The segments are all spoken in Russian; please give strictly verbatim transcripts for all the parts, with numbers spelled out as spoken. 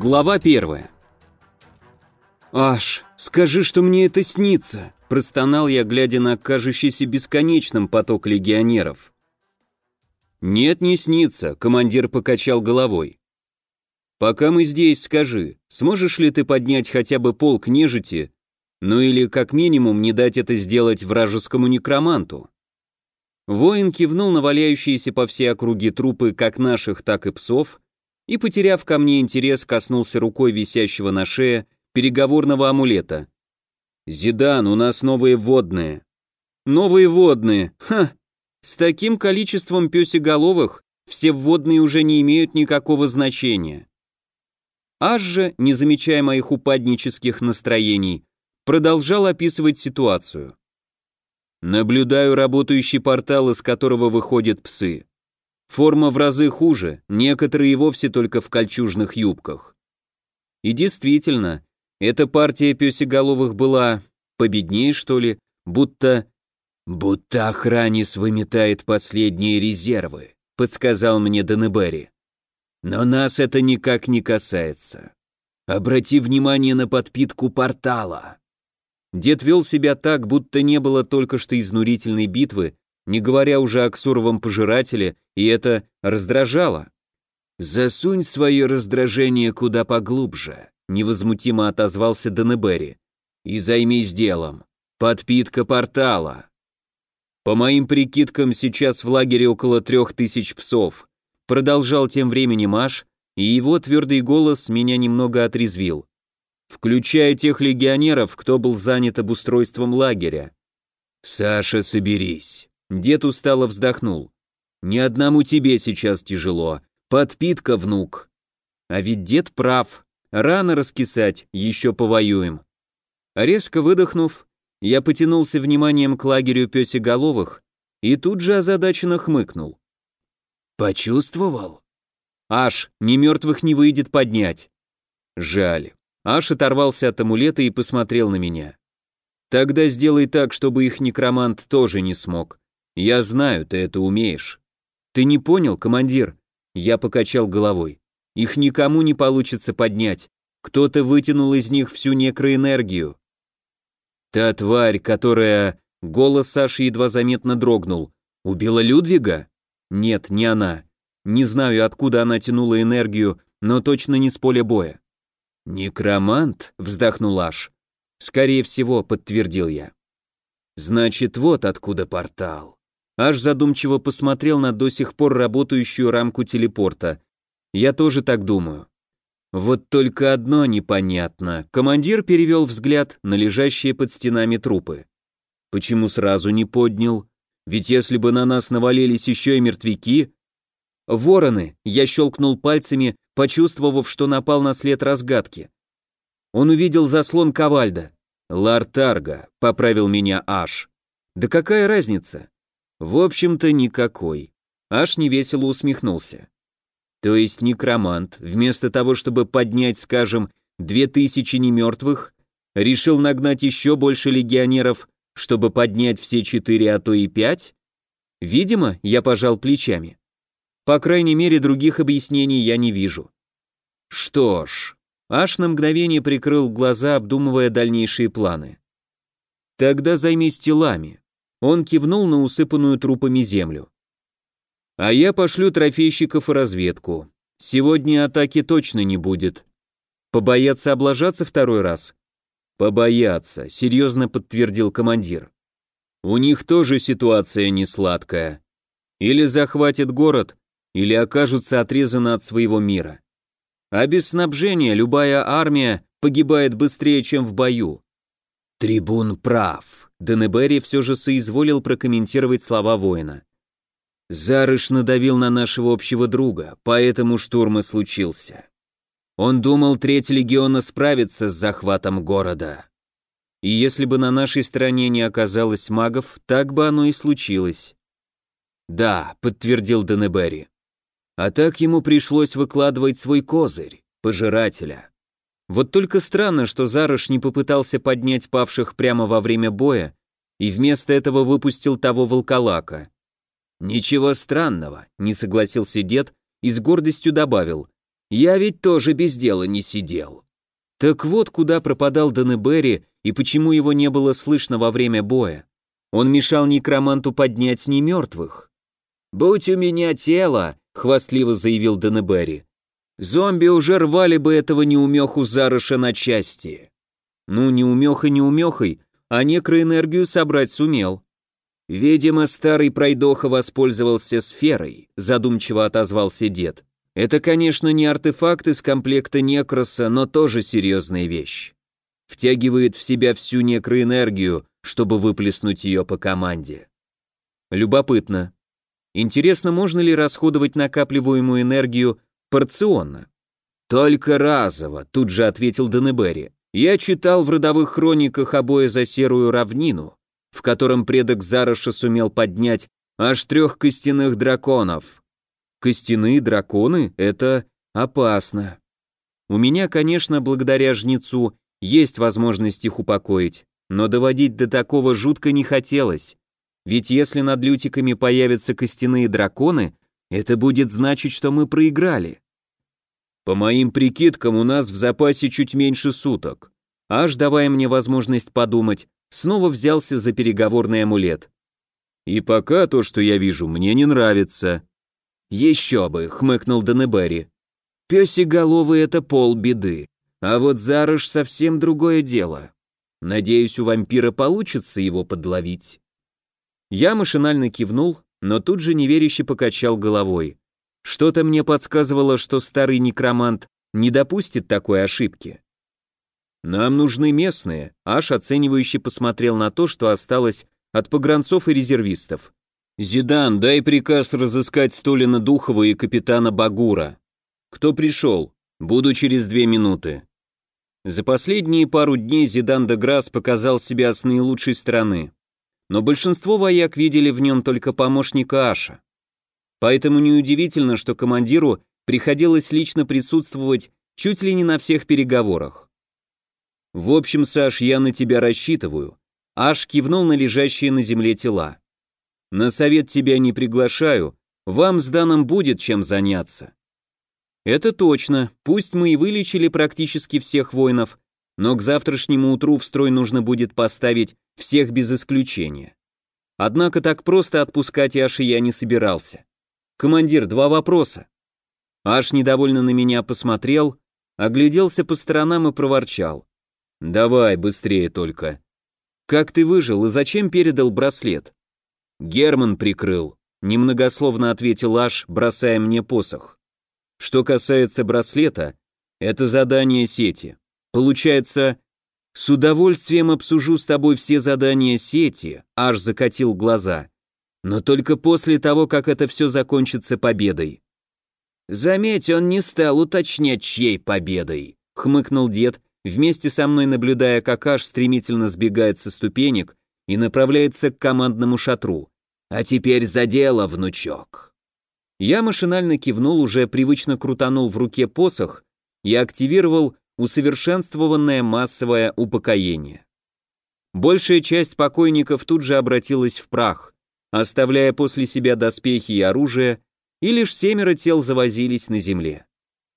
Глава первая. «Аш, скажи, что мне это снится!» – простонал я, глядя на кажущийся бесконечным поток легионеров. «Нет, не снится», – командир покачал головой. «Пока мы здесь, скажи, сможешь ли ты поднять хотя бы полк нежити, ну или как минимум не дать это сделать вражескому некроманту?» Воин кивнул на валяющиеся по всей округе трупы как наших, так и псов, и, потеряв ко мне интерес, коснулся рукой висящего на шее переговорного амулета. «Зидан, у нас новые водные». «Новые водные? Ха! С таким количеством пёсеголовых все вводные уже не имеют никакого значения». Аж же, не замечая моих упаднических настроений, продолжал описывать ситуацию. «Наблюдаю работающий портал, из которого выходят псы. Форма в разы хуже, некоторые и вовсе только в кольчужных юбках. И действительно, эта партия пёсеголовых была победнее, что ли, будто... «Будто Охранис выметает последние резервы», — подсказал мне Денебери. «Но нас это никак не касается. Обрати внимание на подпитку портала». Дед вел себя так, будто не было только что изнурительной битвы, не говоря уже о Ксуровом пожирателе, и это раздражало. «Засунь свое раздражение куда поглубже», — невозмутимо отозвался Денебери, «и займись делом. Подпитка портала». «По моим прикидкам, сейчас в лагере около трех тысяч псов», — продолжал тем временем Аш, и его твердый голос меня немного отрезвил. «Включая тех легионеров, кто был занят обустройством лагеря». «Саша, соберись». Дед устало вздохнул. «Ни одному тебе сейчас тяжело. Подпитка, внук». А ведь дед прав. Рано раскисать, еще повоюем. Резко выдохнув, я потянулся вниманием к лагерю пёсеголовых и тут же озадаченно хмыкнул. «Почувствовал?» «Аш, ни мертвых не выйдет поднять». «Жаль». Аш оторвался от амулета и посмотрел на меня. «Тогда сделай так, чтобы их некромант тоже не смог. Я знаю, ты это умеешь». «Ты не понял, командир?» Я покачал головой. «Их никому не получится поднять. Кто-то вытянул из них всю некроэнергию». «Та тварь, которая...» Голос Саши едва заметно дрогнул. «Убила Людвига?» «Нет, не она. Не знаю, откуда она тянула энергию, но точно не с поля боя». «Некромант?» — вздохнул Аш. «Скорее всего», — подтвердил я. «Значит, вот откуда портал». Аш задумчиво посмотрел на до сих пор работающую рамку телепорта. «Я тоже так думаю». Вот только одно непонятно. Командир перевел взгляд на лежащие под стенами трупы. Почему сразу не поднял? Ведь если бы на нас навалились еще и мертвяки... «Вороны!» — я щелкнул пальцами, почувствовав, что напал на след разгадки. Он увидел заслон Ковальда. «Лартарга», — поправил меня Аш. «Да какая разница?» «В общем-то, никакой». Аш невесело усмехнулся. «То есть некромант, вместо того, чтобы поднять, скажем, две тысячи немертвых, решил нагнать еще больше легионеров, чтобы поднять все четыре, а то и пять?» «Видимо», — я пожал плечами. «По крайней мере, других объяснений я не вижу». «Что ж...» Аш на мгновение прикрыл глаза, обдумывая дальнейшие планы. «Тогда займись телами». Он кивнул на усыпанную трупами землю. «А я пошлю трофейщиков и разведку. Сегодня атаки точно не будет. Побояться облажаться второй раз?» «Побояться», — серьезно подтвердил командир. «У них тоже ситуация не сладкая. Или захватят город, или окажутся отрезаны от своего мира. А без снабжения любая армия погибает быстрее, чем в бою». «Трибун прав», — Денебери все же соизволил прокомментировать слова воина. «Зарыш надавил на нашего общего друга, поэтому штурм и случился. Он думал, треть легиона справится с захватом города. И если бы на нашей стороне не оказалось магов, так бы оно и случилось». «Да», — подтвердил Денебери. «А так ему пришлось выкладывать свой козырь, пожирателя». Вот только странно, что Зарыш не попытался поднять павших прямо во время боя и вместо этого выпустил того волколака. «Ничего странного», — не согласился дед и с гордостью добавил. Я ведь тоже без дела не сидел. Так вот, куда пропадал Данебери и почему его не было слышно во время боя. Он мешал некроманту поднять немертвых. «Будь у меня тело», — хвастливо заявил Данебери, «зомби уже рвали бы этого неумеху Зарыша на части». Ну, неумеха неумехой, а некроэнергию собрать сумел. «Видимо, старый пройдоха воспользовался сферой», — задумчиво отозвался дед. «Это, конечно, не артефакт из комплекта некроса, но тоже серьезная вещь. Втягивает в себя всю некроэнергию, чтобы выплеснуть ее по команде». Любопытно. Интересно, можно ли расходовать накапливаемую энергию порционно? «Только разово», — тут же ответил Данебери. «Я читал в родовых хрониках о бое за серую равнину, в котором предок Зарыша сумел поднять аж трех костяных драконов». Костяные драконы — это опасно. У меня, конечно, благодаря жнецу, есть возможность их упокоить, но доводить до такого жутко не хотелось. Ведь если над лютиками появятся костяные драконы, это будет значить, что мы проиграли. По моим прикидкам, у нас в запасе чуть меньше суток. Аж, давая мне возможность подумать, снова взялся за переговорный амулет. И пока то, что я вижу, мне не нравится. Еще бы, хмыкнул Данебери. Пёсеголовый — это полбеды, а вот Зарыш совсем другое дело. Надеюсь, у вампира получится его подловить. Я машинально кивнул, но тут же неверяще покачал головой. Что-то мне подсказывало, что старый некромант не допустит такой ошибки. Нам нужны местные, аж оценивающе посмотрел на то, что осталось от погранцов и резервистов. «Зидан, дай приказ разыскать Столина Духова и капитана Багура. Кто пришел? Буду через две минуты». За последние пару дней Зидан де Грасс показал себя с наилучшей стороны, но большинство вояк видели в нем только помощника Аша. Поэтому неудивительно, что командиру приходилось лично присутствовать чуть ли не на всех переговорах. «В общем, Саш, я на тебя рассчитываю», — Аш кивнул на лежащие на земле тела. «На совет тебя не приглашаю, вам с Даном будет чем заняться». «Это точно, пусть мы и вылечили практически всех воинов, но к завтрашнему утру в строй нужно будет поставить всех без исключения». Однако так просто отпускать Аша я не собирался. «Командир, два вопроса». Аш недовольно на меня посмотрел, огляделся по сторонам и проворчал. «Давай, быстрее только». «Как ты выжил и зачем передал браслет?» «Герман прикрыл», — немногословно ответил Аш, бросая мне посох. «Что касается браслета, это задание сети. Получается, с удовольствием обсужу с тобой все задания сети», — Аш закатил глаза. «Но только после того, как это все закончится победой». «Заметь, он не стал уточнять, чьей победой», — хмыкнул дед, вместе со мной наблюдая, как Аш стремительно сбегает со ступенек и направляется к командному шатру. «А теперь за дело, внучок». Я машинально кивнул, уже привычно крутанул в руке посох и активировал усовершенствованное массовое упокоение. Большая часть покойников тут же обратилась в прах, оставляя после себя доспехи и оружие, и лишь семеро тел завозились на земле.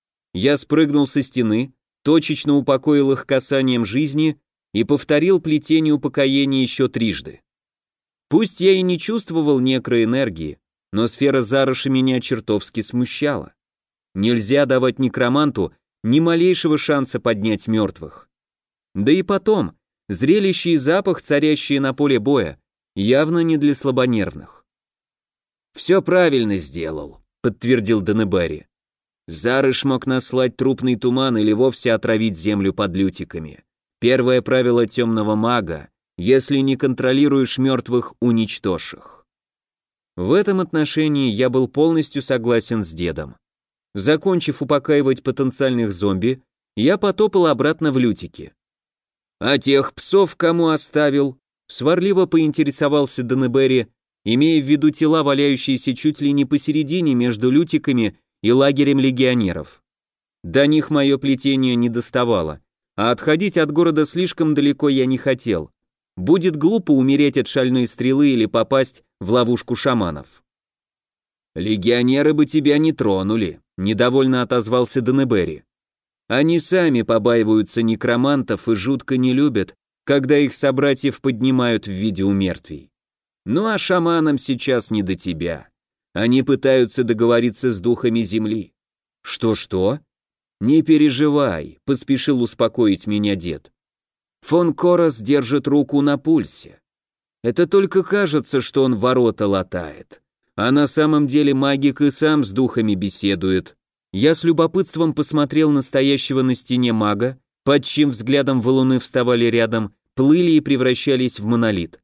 Я спрыгнул со стены, точечно упокоил их касанием жизни и повторил плетение упокоения еще трижды. Пусть я и не чувствовал некроэнергии, но сфера Зарыша меня чертовски смущала. Нельзя давать некроманту ни малейшего шанса поднять мертвых. Да и потом, зрелище и запах, царящие на поле боя, явно не для слабонервных. «Все правильно сделал», — подтвердил Данебери. «Зарыш мог наслать трупный туман или вовсе отравить землю под лютиками. Первое правило темного мага: если не контролируешь мертвых, уничтожь их». В этом отношении я был полностью согласен с дедом. Закончив упокаивать потенциальных зомби, я потопал обратно в лютики. «А тех псов кому оставил?» — сварливо поинтересовался Данебери, имея в виду тела, валяющиеся чуть ли не посередине между лютиками и лагерем легионеров. До них мое плетение не доставало, а отходить от города слишком далеко я не хотел. Будет глупо умереть от шальной стрелы или попасть в ловушку шаманов. «Легионеры бы тебя не тронули», Недовольно отозвался Денебери. Они сами побаиваются некромантов и жутко не любят, когда их собратьев поднимают в виде умертвий. Ну а шаманам сейчас не до тебя. Они пытаются договориться с духами земли. Что-что? Не переживай, поспешил успокоить меня дед. Фон Корос держит руку на пульсе. Это только кажется, что он ворота латает. А на самом деле магик и сам с духами беседует. Я с любопытством посмотрел на стоящего на стене мага, под чьим взглядом валуны вставали рядом, плыли и превращались в монолит.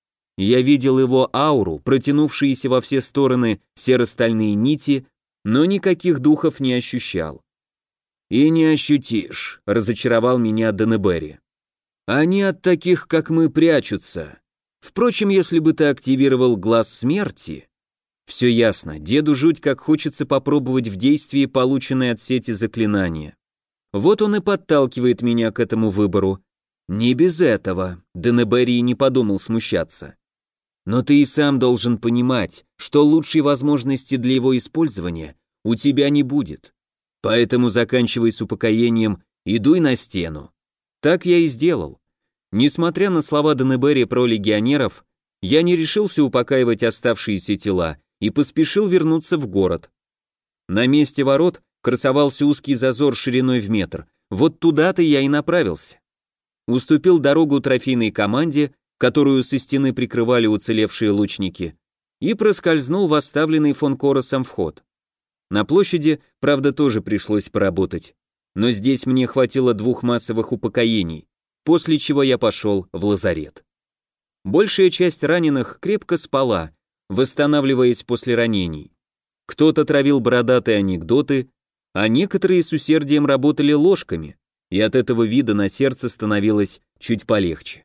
Я видел его ауру, протянувшиеся во все стороны серо-стальные нити, но никаких духов не ощущал. «И не ощутишь», — разочаровал меня Денебери. «Они от таких, как мы, прячутся. Впрочем, если бы ты активировал глаз смерти...» Все ясно, деду жуть как хочется попробовать в действии полученное от сети заклинание. Вот он и подталкивает меня к этому выбору. Не без этого, Денебери не подумал смущаться. Но ты и сам должен понимать, что лучшей возможности для его использования у тебя не будет. Поэтому заканчивай с упокоением и дуй на стену. Так я и сделал. Несмотря на слова Денебери про легионеров, я не решился упокаивать оставшиеся тела и поспешил вернуться в город. На месте ворот красовался узкий зазор шириной в метр, вот туда-то я и направился. Уступил дорогу трофейной команде, которую со стены прикрывали уцелевшие лучники, и проскользнул в оставленный фон Коросом вход. На площади, правда, тоже пришлось поработать, но здесь мне хватило двух массовых упокоений, после чего я пошел в лазарет. Большая часть раненых крепко спала, восстанавливаясь после ранений. Кто-то травил бородатые анекдоты, а некоторые с усердием работали ложками, и от этого вида на сердце становилось чуть полегче.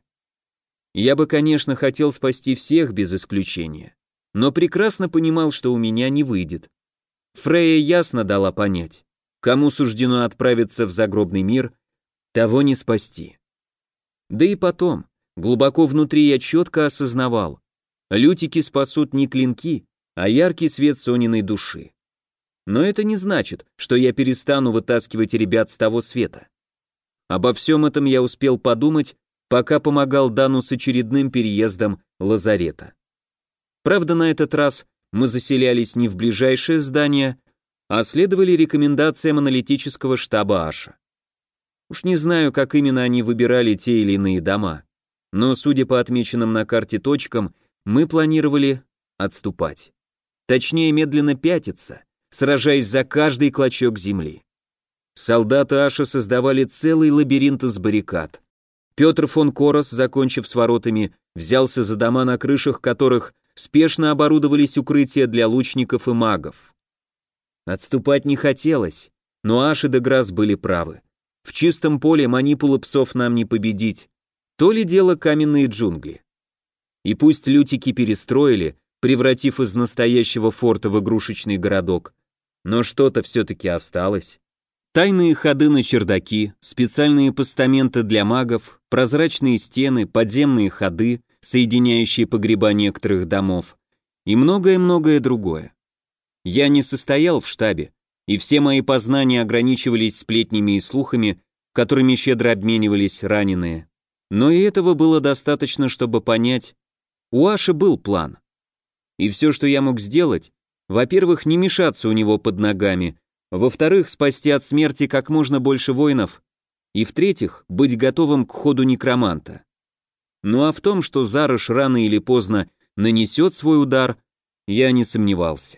Я бы, конечно, хотел спасти всех без исключения, но прекрасно понимал, что у меня не выйдет. Фрейя ясно дала понять, кому суждено отправиться в загробный мир, того не спасти. Да и потом, глубоко внутри я четко осознавал, лютики спасут не клинки, а яркий свет Сониной души. Но это не значит, что я перестану вытаскивать ребят с того света. Обо всем этом я успел подумать, пока помогал Дану с очередным переездом лазарета. Правда, на этот раз мы заселялись не в ближайшее здание, а следовали рекомендациям аналитического штаба Аша. Уж не знаю, как именно они выбирали те или иные дома, но, судя по отмеченным на карте точкам, мы планировали отступать. Точнее, медленно пятиться, сражаясь за каждый клочок земли. Солдаты Аша создавали целый лабиринт из баррикад. Петр фон Корос, закончив с воротами, взялся за дома, на крышах которых спешно оборудовались укрытия для лучников и магов. Отступать не хотелось, но Аш и Деграсс были правы. В чистом поле манипула псов нам не победить, то ли дело каменные джунгли. И пусть лютики перестроили, превратив из настоящего форта в игрушечный городок, но что-то все-таки осталось. Тайные ходы на чердаки, специальные постаменты для магов, прозрачные стены, подземные ходы, соединяющие погреба некоторых домов, и многое-многое другое. Я не состоял в штабе, и все мои познания ограничивались сплетнями и слухами, которыми щедро обменивались раненые. Но и этого было достаточно, чтобы понять, у Аши был план. И все, что я мог сделать, во-первых, не мешаться у него под ногами, во-вторых, спасти от смерти как можно больше воинов, и в-третьих, быть готовым к ходу некроманта. Ну а в том, что Зарыш рано или поздно нанесет свой удар, я не сомневался.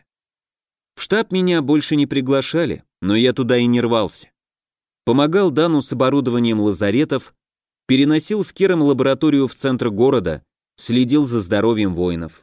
В штаб меня больше не приглашали, но я туда и не рвался. Помогал Дану с оборудованием лазаретов, переносил с Киром лабораторию в центр города, следил за здоровьем воинов.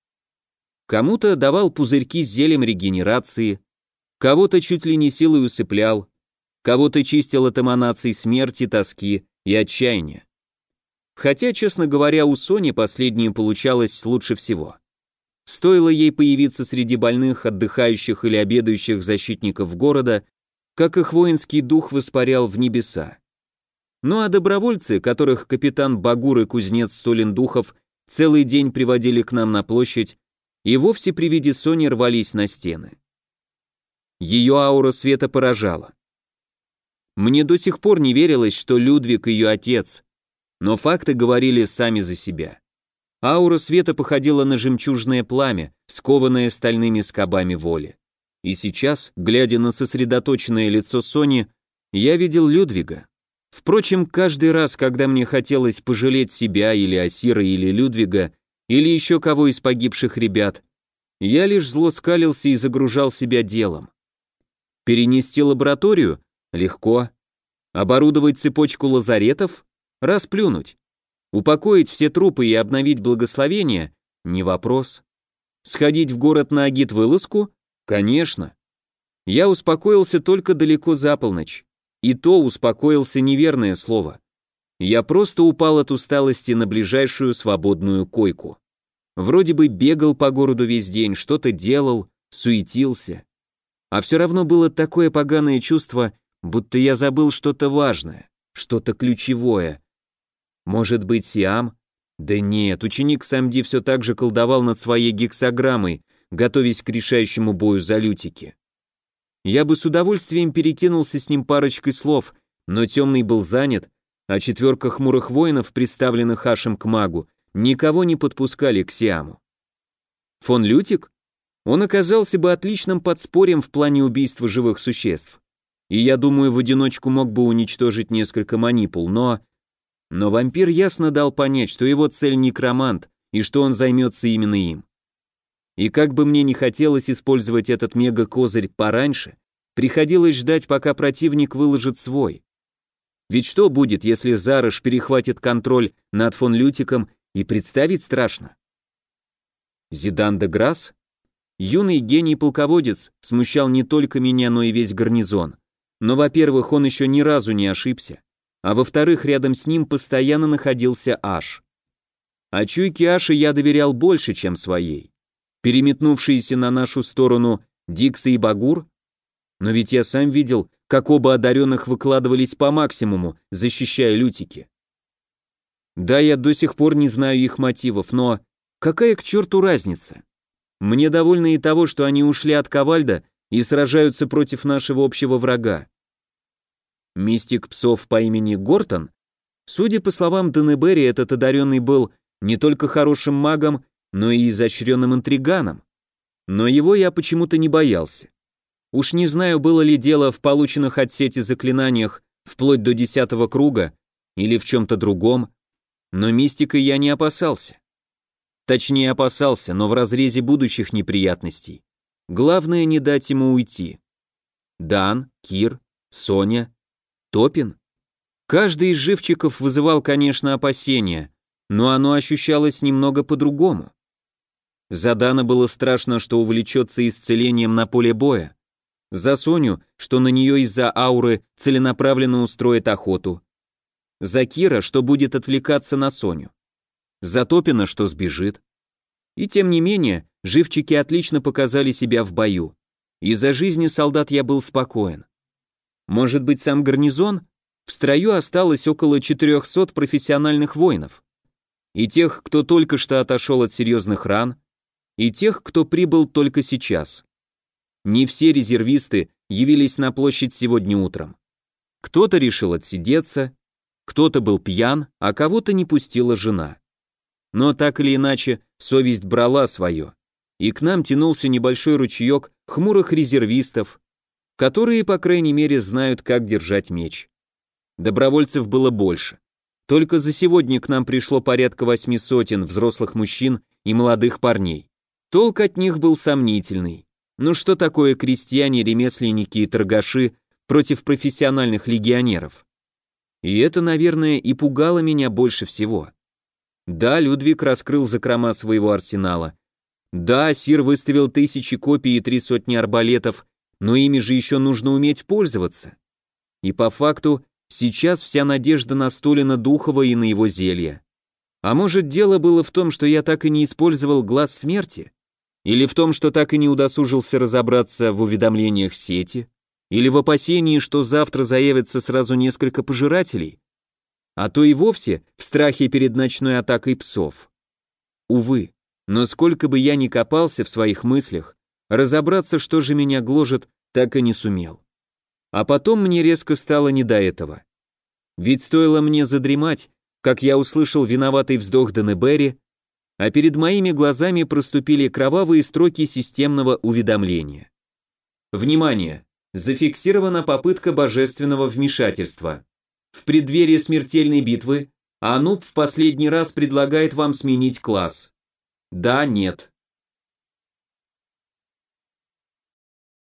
Кому-то давал пузырьки с зельем регенерации, кого-то чуть ли не силой усыплял, кого-то чистил от эманаций смерти, тоски и отчаяния. Хотя, честно говоря, у Сони последнее получалось лучше всего. Стоило ей появиться среди больных, отдыхающих или обедающих защитников города, как их воинский дух воспарял в небеса. Ну а добровольцы, которых капитан Багур и кузнец Столин-Духов целый день приводили к нам на площадь, и вовсе при виде Сони рвались на стены. Ее аура света поражала. Мне до сих пор не верилось, что Людвиг ее отец, но факты говорили сами за себя. Аура света походила на жемчужное пламя, скованное стальными скобами воли. И сейчас, глядя на сосредоточенное лицо Сони, я видел Людвига. Впрочем, каждый раз, когда мне хотелось пожалеть себя или Асира, или Людвига, или еще кого из погибших ребят, я лишь зло скалился и загружал себя делом. Перенести лабораторию? Легко. Оборудовать цепочку лазаретов? Расплюнуть. Упокоить все трупы и обновить благословение? Не вопрос. Сходить в город на агит-вылазку? Конечно. Я успокоился только далеко за полночь. И то успокоился неверное слово. Я просто упал от усталости на ближайшую свободную койку. Вроде бы бегал по городу весь день, что-то делал, суетился. А все равно было такое поганое чувство, будто я забыл что-то важное, что-то ключевое. Может быть, Сиам? Да нет, ученик Самди все так же колдовал над своей гексаграммой, готовясь к решающему бою за лютики. Я бы с удовольствием перекинулся с ним парочкой слов, но темный был занят, а четверка хмурых воинов, представленных Ашем к магу, никого не подпускали к Сиаму. Фон Лютик? Он оказался бы отличным подспорьем в плане убийства живых существ. И я думаю, в одиночку мог бы уничтожить несколько манипул, но... Но вампир ясно дал понять, что его цель некромант, и что он займется именно им. И как бы мне не хотелось использовать этот мега-козырь пораньше, приходилось ждать, пока противник выложит свой. Ведь что будет, если Зарыш перехватит контроль над фон Лютиком, и представить страшно? Зидан де Грасс? Юный гений-полководец смущал не только меня, но и весь гарнизон. Но, во-первых, он еще ни разу не ошибся, а во-вторых, рядом с ним постоянно находился Аш. А чуйке Аша я доверял больше, чем своей. Переметнувшиеся на нашу сторону Дикса и Багур? Но ведь я сам видел, как оба одаренных выкладывались по максимуму, защищая лютики. Да, я до сих пор не знаю их мотивов, но какая к черту разница? Мне довольно и того, что они ушли от Ковальда и сражаются против нашего общего врага. Мистик псов по имени Гортон? Судя по словам Денебери, этот одаренный был не только хорошим магом, но и изощренным интриганом. Но его я почему-то не боялся. Уж не знаю, было ли дело в полученных от сети заклинаниях вплоть до десятого круга или в чем-то другом, но мистикой я не опасался. Точнее, опасался, но в разрезе будущих неприятностей. Главное не дать ему уйти. Дан, Кир, Соня, Топин. Каждый из живчиков вызывал, конечно, опасения, но оно ощущалось немного по-другому. За Дана было страшно, что увлечется исцелением на поле боя. За Соню, что на нее из-за ауры целенаправленно устроит охоту. За Кира, что будет отвлекаться на Соню. За Топина, что сбежит. И тем не менее, живчики отлично показали себя в бою. И за жизни солдат я был спокоен. Может быть, сам гарнизон? В строю осталось около четырехсот профессиональных воинов. И тех, кто только что отошел от серьезных ран, и тех, кто прибыл только сейчас. Не все резервисты явились на площадь сегодня утром. Кто-то решил отсидеться, кто-то был пьян, а кого-то не пустила жена. Но так или иначе, совесть брала свое, и к нам тянулся небольшой ручеек хмурых резервистов, которые, по крайней мере, знают, как держать меч. Добровольцев было больше. Только за сегодня к нам пришло порядка восьми сотен взрослых мужчин и молодых парней. Толк от них был сомнительный. Ну что такое крестьяне, ремесленники и торгаши против профессиональных легионеров? И это, наверное, и пугало меня больше всего. Да, Людвиг раскрыл закрома своего арсенала. Да, Сир выставил тысячи копий и три сотни арбалетов, но ими же еще нужно уметь пользоваться. И по факту, сейчас вся надежда на Столина Духова и на его зелья. А может, дело было в том, что я так и не использовал глаз смерти? Или в том, что так и не удосужился разобраться в уведомлениях сети? Или в опасении, что завтра заявится сразу несколько пожирателей? А то и вовсе в страхе перед ночной атакой псов. Увы, но сколько бы я ни копался в своих мыслях, разобраться, что же меня гложет, так и не сумел. А потом мне резко стало не до этого. Ведь стоило мне задремать, как я услышал виноватый вздох Денебери, а перед моими глазами проступили кровавые строки системного уведомления. Внимание! Зафиксирована попытка божественного вмешательства. В преддверии смертельной битвы Ануб в последний раз предлагает вам сменить класс. Да, нет.